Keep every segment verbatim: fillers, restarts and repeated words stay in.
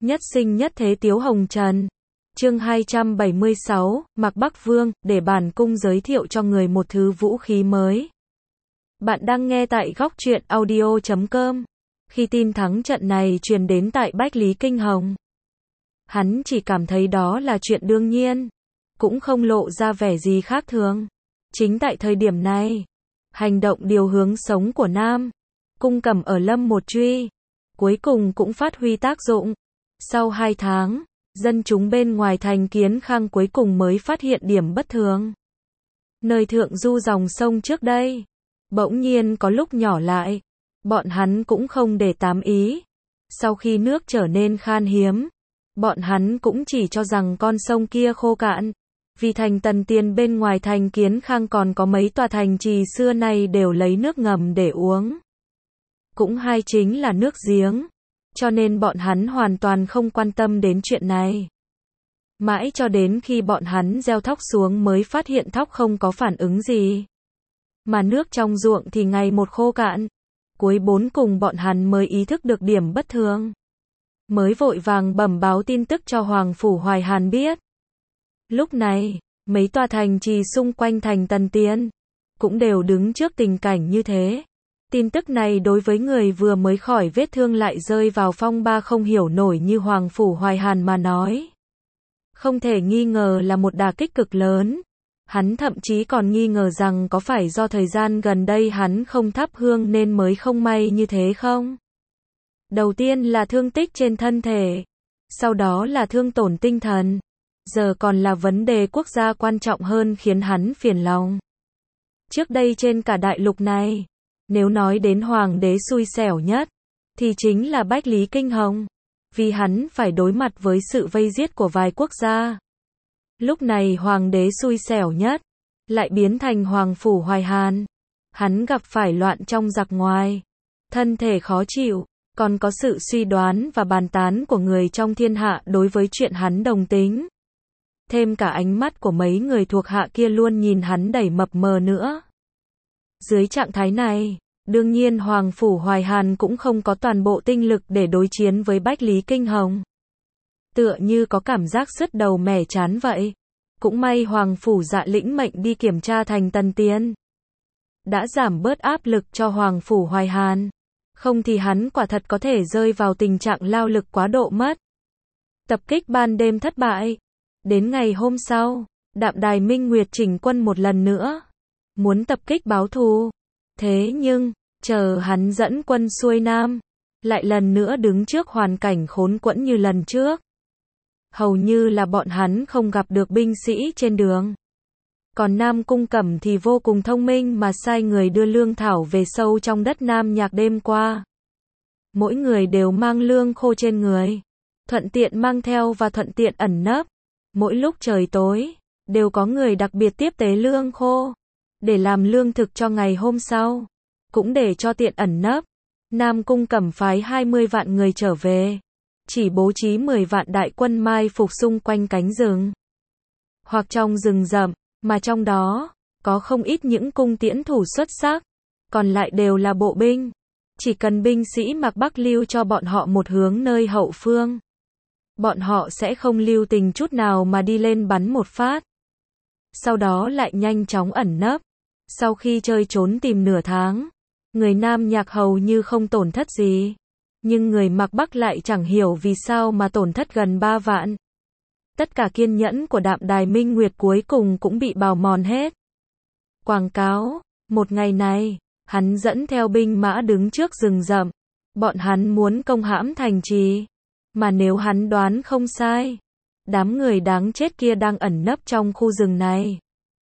Nhất sinh nhất thế Tiếu Hồng Trần. Chương hai trăm bảy mươi sáu, Mạc Bắc Vương, để bản cung giới thiệu cho người một thứ vũ khí mới. Bạn đang nghe tại góc truyện audio chấm com. Khi tin thắng trận này truyền đến tại Bách Lý Kinh Hồng, hắn chỉ cảm thấy đó là chuyện đương nhiên, cũng không lộ ra vẻ gì khác thường. Chính tại thời điểm này, hành động điều hướng sống của Nam Cung Cẩm ở Lâm Một Truy cuối cùng cũng phát huy tác dụng. Sau hai tháng, dân chúng bên ngoài thành Kiến Khang cuối cùng mới phát hiện điểm bất thường. Nơi thượng du dòng sông trước đây, bỗng nhiên có lúc nhỏ lại. Bọn hắn cũng không để tám ý. Sau khi nước trở nên khan hiếm, bọn hắn cũng chỉ cho rằng con sông kia khô cạn. Vì thành Tần Tiền bên ngoài thành Kiến Khang còn có mấy tòa thành trì xưa nay đều lấy nước ngầm để uống. Cũng hay chính là nước giếng. Cho nên bọn hắn hoàn toàn không quan tâm đến chuyện này. Mãi cho đến khi bọn hắn gieo thóc xuống mới phát hiện thóc không có phản ứng gì. Mà nước trong ruộng thì ngày một khô cạn. Cuối bốn cùng bọn hắn mới ý thức được điểm bất thường. Mới vội vàng bẩm báo tin tức cho Hoàng Phủ Hoài Hàn biết. Lúc này, mấy tòa thành trì xung quanh thành Tần Tiên cũng đều đứng trước tình cảnh như thế. Tin tức này đối với người vừa mới khỏi vết thương lại rơi vào phong ba không hiểu nổi như Hoàng Phủ Hoài Hàn mà nói, không thể nghi ngờ là một đả kích cực lớn. Hắn thậm chí còn nghi ngờ rằng có phải do thời gian gần đây hắn không thắp hương nên mới không may như thế không? Đầu tiên là thương tích trên thân thể, sau đó là thương tổn tinh thần, giờ còn là vấn đề quốc gia quan trọng hơn khiến hắn phiền lòng. Trước đây trên cả đại lục này, nếu nói đến hoàng đế xui xẻo nhất, thì chính là Bách Lý Kinh Hồng, vì hắn phải đối mặt với sự vây giết của vài quốc gia. Lúc này hoàng đế xui xẻo nhất, lại biến thành Hoàng Phủ Hoài Hàn. Hắn gặp phải loạn trong giặc ngoài, thân thể khó chịu, còn có sự suy đoán và bàn tán của người trong thiên hạ đối với chuyện hắn đồng tính. Thêm cả ánh mắt của mấy người thuộc hạ kia luôn nhìn hắn đầy mập mờ nữa. Dưới trạng thái này, đương nhiên Hoàng Phủ Hoài Hàn cũng không có toàn bộ tinh lực để đối chiến với Bách Lý Kinh Hồng. Tựa như có cảm giác sứt đầu mẻ chán vậy. Cũng may Hoàng Phủ dạ lĩnh mệnh đi kiểm tra thành Tần Tiên, đã giảm bớt áp lực cho Hoàng Phủ Hoài Hàn. Không thì hắn quả thật có thể rơi vào tình trạng lao lực quá độ mất. Tập kích ban đêm thất bại. Đến ngày hôm sau, Đạm Đài Minh Nguyệt chỉnh quân một lần nữa, muốn tập kích báo thù. Thế nhưng, chờ hắn dẫn quân xuôi Nam, lại lần nữa đứng trước hoàn cảnh khốn quẫn như lần trước. Hầu như là bọn hắn không gặp được binh sĩ trên đường. Còn Nam Cung Cẩm thì vô cùng thông minh mà sai người đưa lương thảo về sâu trong đất Nam Nhạc đêm qua. Mỗi người đều mang lương khô trên người, thuận tiện mang theo và thuận tiện ẩn nấp. Mỗi lúc trời tối, đều có người đặc biệt tiếp tế lương khô, để làm lương thực cho ngày hôm sau, cũng để cho tiện ẩn nấp. Nam Cung Cẩm phái hai mươi vạn người trở về, chỉ bố trí mười vạn đại quân mai phục xung quanh cánh rừng, hoặc trong rừng rậm, mà trong đó, có không ít những cung tiễn thủ xuất sắc, còn lại đều là bộ binh. Chỉ cần binh sĩ Mạc Bắc lưu cho bọn họ một hướng nơi hậu phương, bọn họ sẽ không lưu tình chút nào mà đi lên bắn một phát. Sau đó lại nhanh chóng ẩn nấp. Sau khi chơi trốn tìm nửa tháng, người Nam Nhạc hầu như không tổn thất gì. Nhưng người Mạc Bắc lại chẳng hiểu vì sao mà tổn thất gần ba vạn. Tất cả kiên nhẫn của Đạm Đài Minh Nguyệt cuối cùng cũng bị bào mòn hết. Quảng cáo, một ngày này, hắn dẫn theo binh mã đứng trước rừng rậm. Bọn hắn muốn công hãm thành trì. Mà nếu hắn đoán không sai, đám người đáng chết kia đang ẩn nấp trong khu rừng này.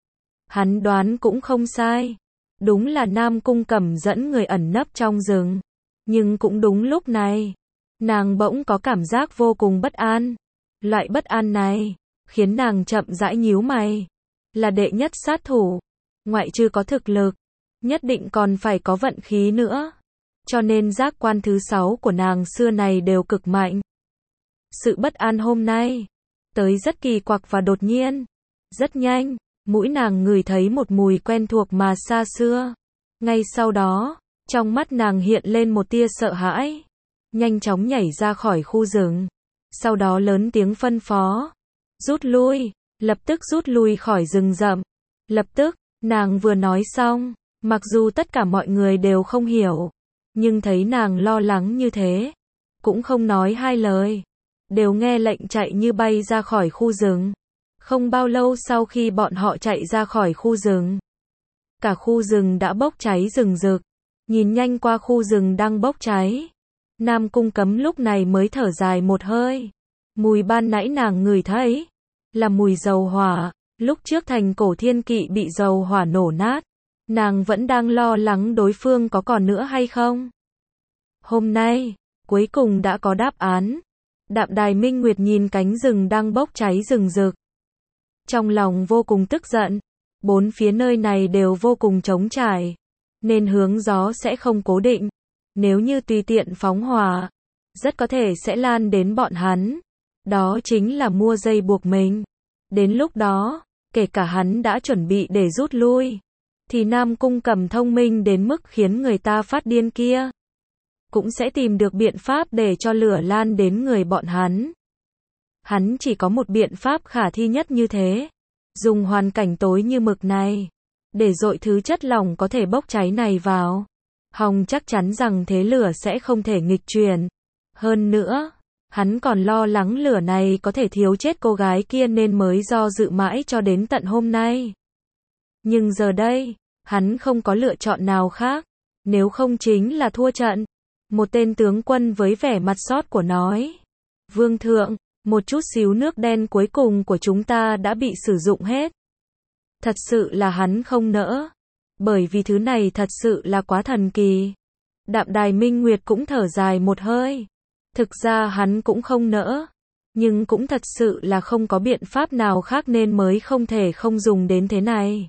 Hắn đoán cũng không sai. Đúng là Nam Cung Cẩm dẫn người ẩn nấp trong rừng. Nhưng cũng đúng lúc này, nàng bỗng có cảm giác vô cùng bất an. Loại bất an này, khiến nàng chậm rãi nhíu mày. Là đệ nhất sát thủ, ngoại trừ có thực lực, nhất định còn phải có vận khí nữa. Cho nên giác quan thứ sáu của nàng xưa này đều cực mạnh. Sự bất an hôm nay, tới rất kỳ quặc và đột nhiên. Rất nhanh, mũi nàng ngửi thấy một mùi quen thuộc mà xa xưa. Ngay sau đó, trong mắt nàng hiện lên một tia sợ hãi. Nhanh chóng nhảy ra khỏi khu rừng. sau đó lớn tiếng phân phó. Rút lui, lập tức rút lui khỏi rừng rậm. Lập tức, nàng vừa nói xong, mặc dù tất cả mọi người đều không hiểu, nhưng thấy nàng lo lắng như thế, cũng không nói hai lời, đều nghe lệnh chạy như bay ra khỏi khu rừng. Không bao lâu sau khi bọn họ chạy ra khỏi khu rừng, cả khu rừng đã bốc cháy rừng rực. Nhìn nhanh qua khu rừng đang bốc cháy, Nam Cung Cấm lúc này mới thở dài một hơi. Mùi ban nãy nàng ngửi thấy là mùi dầu hỏa. Lúc trước thành cổ thiên kỵ bị dầu hỏa nổ nát, nàng vẫn đang lo lắng đối phương có còn nữa hay không. Hôm nay, cuối cùng đã có đáp án. Đạm Đài Minh Nguyệt nhìn cánh rừng đang bốc cháy rừng rực, trong lòng vô cùng tức giận. Bốn phía nơi này đều vô cùng trống trải, nên hướng gió sẽ không cố định. Nếu như tùy tiện phóng hỏa, rất có thể sẽ lan đến bọn hắn. Đó chính là mua dây buộc mình. Đến lúc đó, kể cả hắn đã chuẩn bị để rút lui, thì Nam Cung Cẩm thông minh đến mức khiến người ta phát điên kia, cũng sẽ tìm được biện pháp để cho lửa lan đến người bọn hắn. Hắn chỉ có một biện pháp khả thi nhất như thế. Dùng hoàn cảnh tối như mực này, để dội thứ chất lỏng có thể bốc cháy này vào. Hồng chắc chắn rằng thế lửa sẽ không thể nghịch chuyển. Hơn nữa, hắn còn lo lắng lửa này có thể thiếu chết cô gái kia nên mới do dự mãi cho đến tận hôm nay. Nhưng giờ đây, hắn không có lựa chọn nào khác, nếu không chính là thua trận. Một tên tướng quân với vẻ mặt xót của nói: Vương thượng, một chút xíu nước đen cuối cùng của chúng ta đã bị sử dụng hết. Thật sự là hắn không nỡ, bởi vì thứ này thật sự là quá thần kỳ. Đạm Đài Minh Nguyệt cũng thở dài một hơi. Thực ra hắn cũng không nỡ, nhưng cũng thật sự là không có biện pháp nào khác nên mới không thể không dùng đến thế này.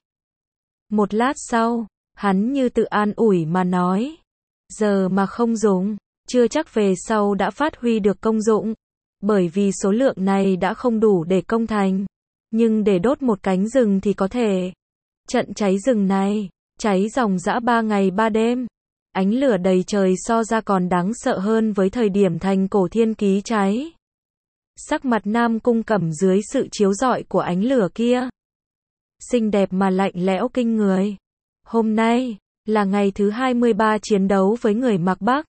Một lát sau, hắn như tự an ủi mà nói: Giờ mà không dùng, chưa chắc về sau đã phát huy được công dụng. Bởi vì số lượng này đã không đủ để công thành. Nhưng để đốt một cánh rừng thì có thể. Trận cháy rừng này, cháy dòng dã ba ngày ba đêm. Ánh lửa đầy trời so ra còn đáng sợ hơn với thời điểm thành cổ thiên ký cháy. Sắc mặt Nam Cung Cẩm dưới sự chiếu rọi của ánh lửa kia, xinh đẹp mà lạnh lẽo kinh người. Hôm nay, là ngày thứ hai mươi ba chiến đấu với người Mạc Bắc.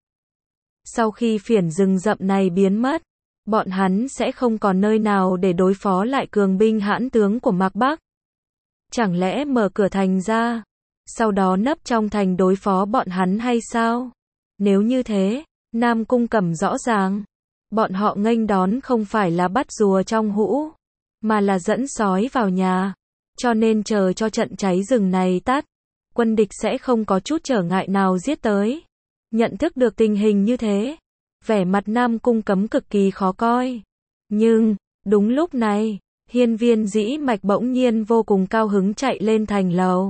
Sau khi phiến rừng rậm này biến mất, bọn hắn sẽ không còn nơi nào để đối phó lại cường binh hãn tướng của Mạc Bắc. Chẳng lẽ mở cửa thành ra, sau đó nấp trong thành đối phó bọn hắn hay sao? Nếu như thế, Nam Cung Cẩm rõ ràng, bọn họ nghênh đón không phải là bắt rùa trong hũ, mà là dẫn sói vào nhà. Cho nên chờ cho trận cháy rừng này tắt, quân địch sẽ không có chút trở ngại nào giết tới. Nhận thức được tình hình như thế, vẻ mặt Nam Cung Cấm cực kỳ khó coi. Nhưng, đúng lúc này, Hiên Viên Dĩ Mạch bỗng nhiên vô cùng cao hứng chạy lên thành lầu.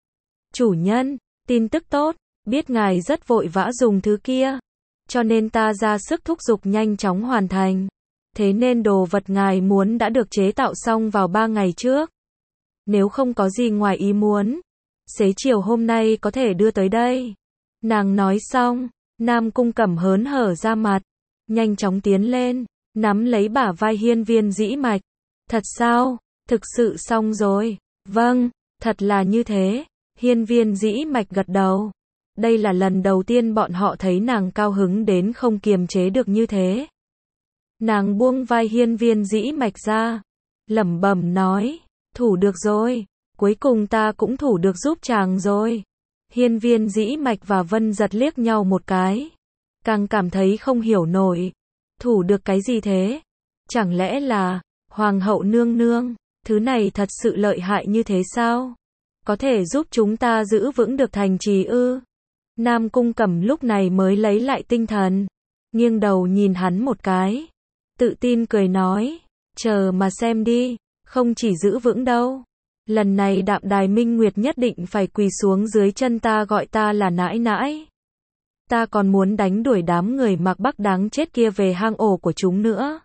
Chủ nhân, tin tức tốt, biết ngài rất vội vã dùng thứ kia, cho nên ta ra sức thúc giục nhanh chóng hoàn thành. Thế nên đồ vật ngài muốn đã được chế tạo xong vào ba ngày trước. Nếu không có gì ngoài ý muốn, xế chiều hôm nay có thể đưa tới đây. Nàng nói xong, Nam Cung Cẩm hớn hở ra mặt, nhanh chóng tiến lên, nắm lấy bả vai Hiên Viên Dĩ Mạch. Thật sao? Thực sự xong rồi. Vâng, thật là như thế. Hiên Viên Dĩ Mạch gật đầu. Đây là lần đầu tiên bọn họ thấy nàng cao hứng đến không kiềm chế được như thế. Nàng buông vai Hiên Viên Dĩ Mạch ra, lẩm bẩm nói: thủ được rồi, cuối cùng ta cũng thủ được giúp chàng rồi. Hiên Viên Dĩ Mạch và Vân Giật liếc nhau một cái, càng cảm thấy không hiểu nổi. Thủ được cái gì thế? Chẳng lẽ là Hoàng hậu nương nương, thứ này thật sự lợi hại như thế sao? Có thể giúp chúng ta giữ vững được thành trì ư? Nam Cung Cẩm lúc này mới lấy lại tinh thần, nghiêng đầu nhìn hắn một cái, tự tin cười nói: chờ mà xem đi, không chỉ giữ vững đâu. Lần này Đạm Đài Minh Nguyệt nhất định phải quỳ xuống dưới chân ta gọi ta là nãi nãi. Ta còn muốn đánh đuổi đám người Mạc Bắc đáng chết kia về hang ổ của chúng nữa.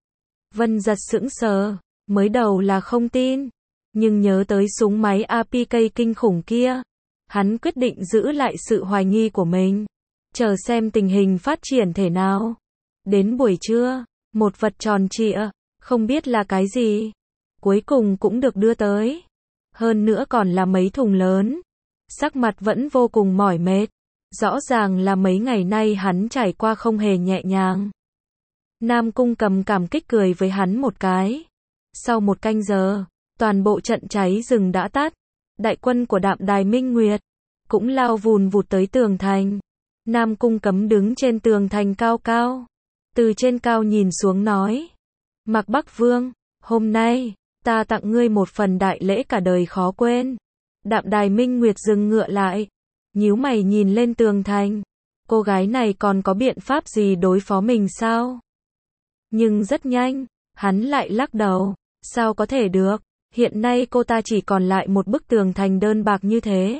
Vân Giật sững sờ, mới đầu là không tin, nhưng nhớ tới súng máy a pê ca kinh khủng kia, hắn quyết định giữ lại sự hoài nghi của mình, chờ xem tình hình phát triển thế nào. Đến buổi trưa, Một vật tròn trịa, không biết là cái gì. Cuối cùng cũng được đưa tới. Hơn nữa còn là mấy thùng lớn. Sắc mặt vẫn vô cùng mỏi mệt. Rõ ràng là mấy ngày nay hắn trải qua không hề nhẹ nhàng. Nam Cung Cầm cảm kích cười với hắn một cái. Sau một canh giờ, toàn bộ trận cháy rừng đã tắt. Đại quân của Đạm Đài Minh Nguyệt cũng lao vùn vụt tới tường thành. Nam Cung Cấm đứng trên tường thành cao cao. Từ trên cao nhìn xuống nói. Mạc Bắc Vương, hôm nay, ta tặng ngươi một phần đại lễ cả đời khó quên. Đạm Đài Minh Nguyệt dừng ngựa lại. Nhíu mày nhìn lên tường thành. Cô gái này còn có biện pháp gì đối phó mình sao? Nhưng rất nhanh, hắn lại lắc đầu. Sao có thể được? Hiện nay cô ta chỉ còn lại một bức tường thành đơn bạc như thế.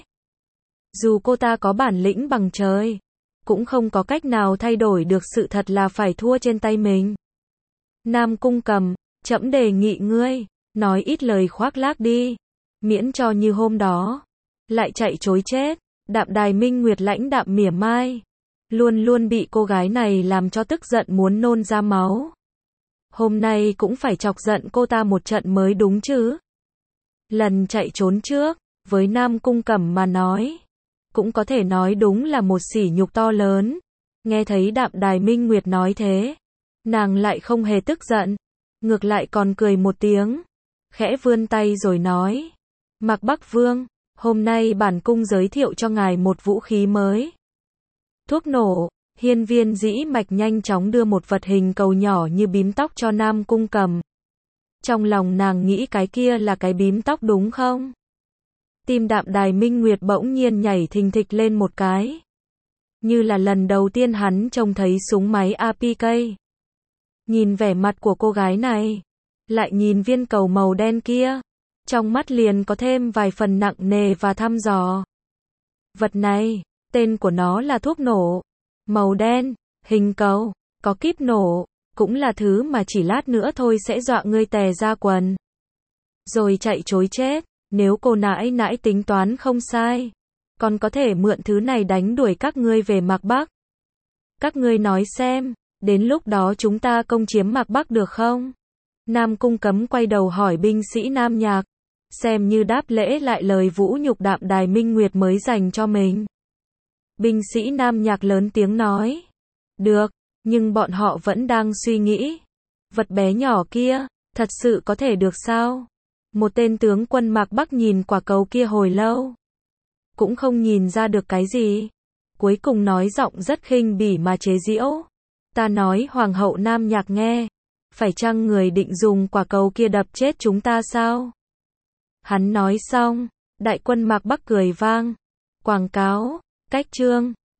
Dù cô ta có bản lĩnh bằng trời, cũng không có cách nào thay đổi được sự thật là phải thua trên tay mình. Nam Cung Cầm, trẫm đề nghị ngươi, nói ít lời khoác lác đi, miễn cho như hôm đó, lại chạy trối chết. Đạm Đài Minh Nguyệt lãnh đạm mỉa mai, luôn luôn bị cô gái này làm cho tức giận muốn nôn ra máu. Hôm nay cũng phải chọc giận cô ta một trận mới đúng chứ. Lần chạy trốn trước, với Nam Cung Cẩm mà nói, cũng có thể nói đúng là một sỉ nhục to lớn. Nghe thấy Đạm Đài Minh Nguyệt nói thế, nàng lại không hề tức giận, ngược lại còn cười một tiếng, khẽ vươn tay rồi nói. Mạc Bắc Vương, hôm nay bản cung giới thiệu cho ngài một vũ khí mới. Thuốc nổ. Hiên Viên Dĩ Mạch nhanh chóng đưa một vật hình cầu nhỏ như bím tóc cho Nam Cung Cầm. Trong lòng nàng nghĩ cái kia là cái bím tóc đúng không? Tim Đạm Đài Minh Nguyệt bỗng nhiên nhảy thình thịch lên một cái. Như là lần đầu tiên hắn trông thấy súng máy a pê ca. Nhìn vẻ mặt của cô gái này, lại nhìn viên cầu màu đen kia, trong mắt liền có thêm vài phần nặng nề và thăm dò. Vật này, tên của nó là thuốc nổ. Màu đen, hình cầu, có kíp nổ, cũng là thứ mà chỉ lát nữa thôi sẽ dọa ngươi tè ra quần. Rồi chạy trối chết, nếu cô nãi nãi tính toán không sai, còn có thể mượn thứ này đánh đuổi các ngươi về Mạc Bắc. Các ngươi nói xem, đến lúc đó chúng ta công chiếm Mạc Bắc được không? Nam Cung Cấm quay đầu hỏi binh sĩ Nam Nhạc, xem như đáp lễ lại lời vũ nhục Đạm Đài Minh Nguyệt mới dành cho mình. Binh sĩ Nam Nhạc lớn tiếng nói. Được, nhưng bọn họ vẫn đang suy nghĩ. Vật bé nhỏ kia, thật sự có thể được sao? Một tên tướng quân Mạc Bắc nhìn quả cầu kia hồi lâu. Cũng không nhìn ra được cái gì. Cuối cùng nói giọng rất khinh bỉ mà chế giễu. Ta nói Hoàng hậu Nam Nhạc nghe. Phải chăng người định dùng quả cầu kia đập chết chúng ta sao? Hắn nói xong, đại quân Mạc Bắc cười vang. Quảng cáo, cách chương.